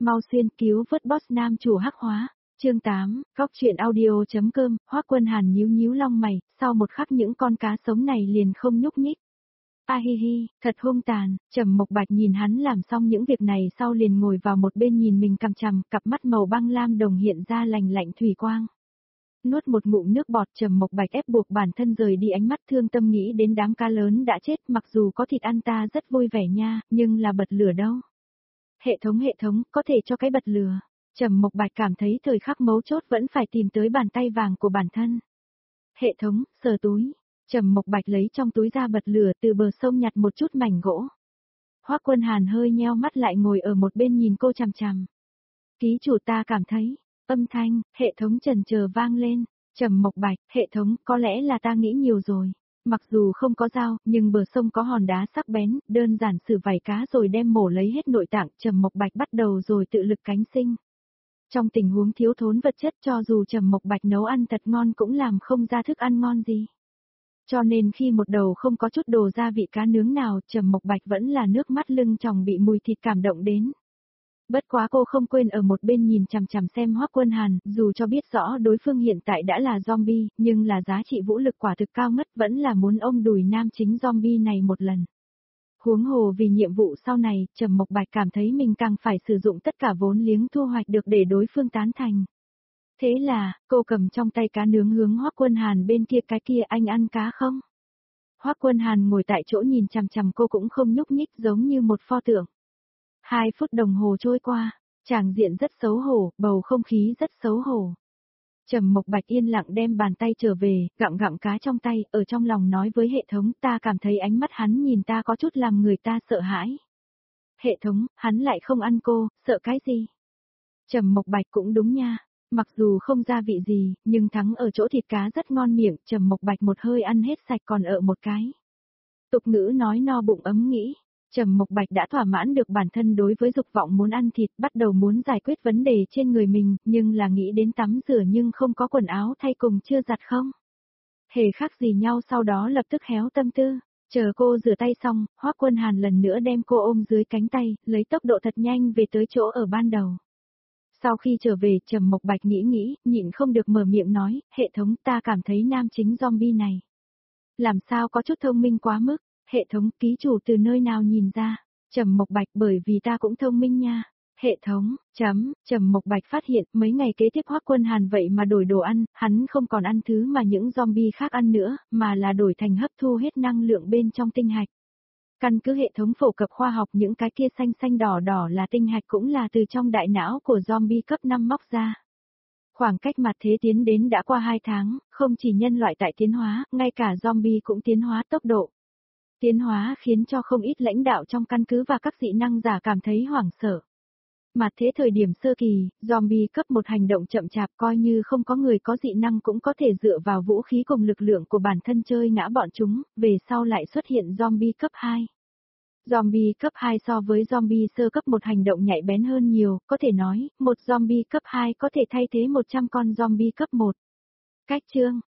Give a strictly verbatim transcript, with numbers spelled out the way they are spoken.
mau xuyên cứu vớt boss nam chủ hắc hóa. Chương tám, góc truyện audio.com, Hoắc Quân Hàn nhíu nhíu lông mày, sau một khắc những con cá sống này liền không nhúc nhích. A hi hi, thật hung tàn. Trầm Mộc Bạch nhìn hắn làm xong những việc này sau liền ngồi vào một bên nhìn mình cằm chằm, cặp mắt màu băng lam đồng hiện ra lành lạnh thủy quang. Nuốt một ngụm nước bọt, Trầm Mộc Bạch ép buộc bản thân rời đi ánh mắt thương tâm nghĩ đến đám cá lớn đã chết, mặc dù có thịt ăn ta rất vui vẻ nha, nhưng là bật lửa đâu. Hệ thống hệ thống, có thể cho cái bật lửa. Trầm Mộc Bạch cảm thấy thời khắc mấu chốt vẫn phải tìm tới bàn tay vàng của bản thân. Hệ thống, sờ túi. Trầm Mộc Bạch lấy trong túi ra bật lửa, từ bờ sông nhặt một chút mảnh gỗ. Hoắc Quân Hàn hơi nheo mắt lại ngồi ở một bên nhìn cô chằm chằm. Ký chủ ta cảm thấy, âm thanh, hệ thống chần chờ vang lên. Trầm Mộc Bạch, hệ thống, có lẽ là ta nghĩ nhiều rồi. Mặc dù không có dao, nhưng bờ sông có hòn đá sắc bén, đơn giản xử vảy cá rồi đem mổ lấy hết nội tạng. Trầm Mộc Bạch bắt đầu rồi tự lực cánh sinh. Trong tình huống thiếu thốn vật chất, cho dù Trầm Mộc Bạch nấu ăn thật ngon cũng làm không ra thức ăn ngon gì. Cho nên khi một đầu không có chút đồ gia vị cá nướng nào, Trầm Mộc Bạch vẫn là nước mắt lưng tròng bị mùi thịt cảm động đến. Bất quá cô không quên ở một bên nhìn chằm chằm xem Hoắc Quân Hàn, dù cho biết rõ đối phương hiện tại đã là zombie, nhưng là giá trị vũ lực quả thực cao ngất, vẫn là muốn ôm đùi nam chính zombie này một lần. Huống hồ vì nhiệm vụ sau này, Trầm Mộc Bạch cảm thấy mình càng phải sử dụng tất cả vốn liếng thu hoạch được để đối phương tán thành. Thế là, cô cầm trong tay cá nướng hướng Hoắc Quân Hàn bên kia, cái kia anh ăn cá không? Hoắc Quân Hàn ngồi tại chỗ nhìn chằm chằm cô cũng không nhúc nhích, giống như một pho tượng. Hai phút đồng hồ trôi qua, tràng diện rất xấu hổ, bầu không khí rất xấu hổ. Trầm Mộc Bạch yên lặng đem bàn tay trở về, gặm gặm cá trong tay, ở trong lòng nói với hệ thống, ta cảm thấy ánh mắt hắn nhìn ta có chút làm người ta sợ hãi. Hệ thống, hắn lại không ăn cô, sợ cái gì? Trầm Mộc Bạch cũng đúng nha, mặc dù không gia vị gì, nhưng thắng ở chỗ thịt cá rất ngon miệng, Trầm Mộc Bạch một hơi ăn hết sạch còn ở một cái. Tục ngữ nói no bụng ấm nghĩ. Trầm Mộc Bạch đã thỏa mãn được bản thân đối với dục vọng muốn ăn thịt, bắt đầu muốn giải quyết vấn đề trên người mình, nhưng là nghĩ đến tắm rửa nhưng không có quần áo thay cùng chưa giặt không. Hề khác gì nhau, sau đó lập tức héo tâm tư, chờ cô rửa tay xong, Hoắc Quân Hàn lần nữa đem cô ôm dưới cánh tay, lấy tốc độ thật nhanh về tới chỗ ở ban đầu. Sau khi trở về, Trầm Mộc Bạch nghĩ nghĩ, nhịn không được mở miệng nói, hệ thống, ta cảm thấy nam chính zombie này. Làm sao có chút thông minh quá mức. Hệ thống, ký chủ từ nơi nào nhìn ra? Trầm Mộc Bạch, bởi vì ta cũng thông minh nha. Hệ thống, chấm, Trầm Mộc Bạch phát hiện mấy ngày kế tiếp Hoắc Quân Hàn vậy mà đổi đồ ăn, hắn không còn ăn thứ mà những zombie khác ăn nữa, mà là đổi thành hấp thu hết năng lượng bên trong tinh hạch. Căn cứ hệ thống phổ cập khoa học, những cái kia xanh xanh đỏ đỏ là tinh hạch cũng là từ trong đại não của zombie cấp năm móc ra. Khoảng cách mặt thế tiến đến đã qua hai tháng, không chỉ nhân loại tại tiến hóa, ngay cả zombie cũng tiến hóa tốc độ. Tiến hóa khiến cho không ít lãnh đạo trong căn cứ và các dị năng giả cảm thấy hoảng sợ. Mà thế thời điểm sơ kỳ, zombie cấp một hành động chậm chạp, coi như không có người có dị năng cũng có thể dựa vào vũ khí cùng lực lượng của bản thân chơi ngã bọn chúng, về sau lại xuất hiện zombie cấp hai. Zombie cấp hai so với zombie sơ cấp một hành động nhạy bén hơn nhiều, có thể nói, một zombie cấp hai có thể thay thế một trăm con zombie cấp một. Cách chương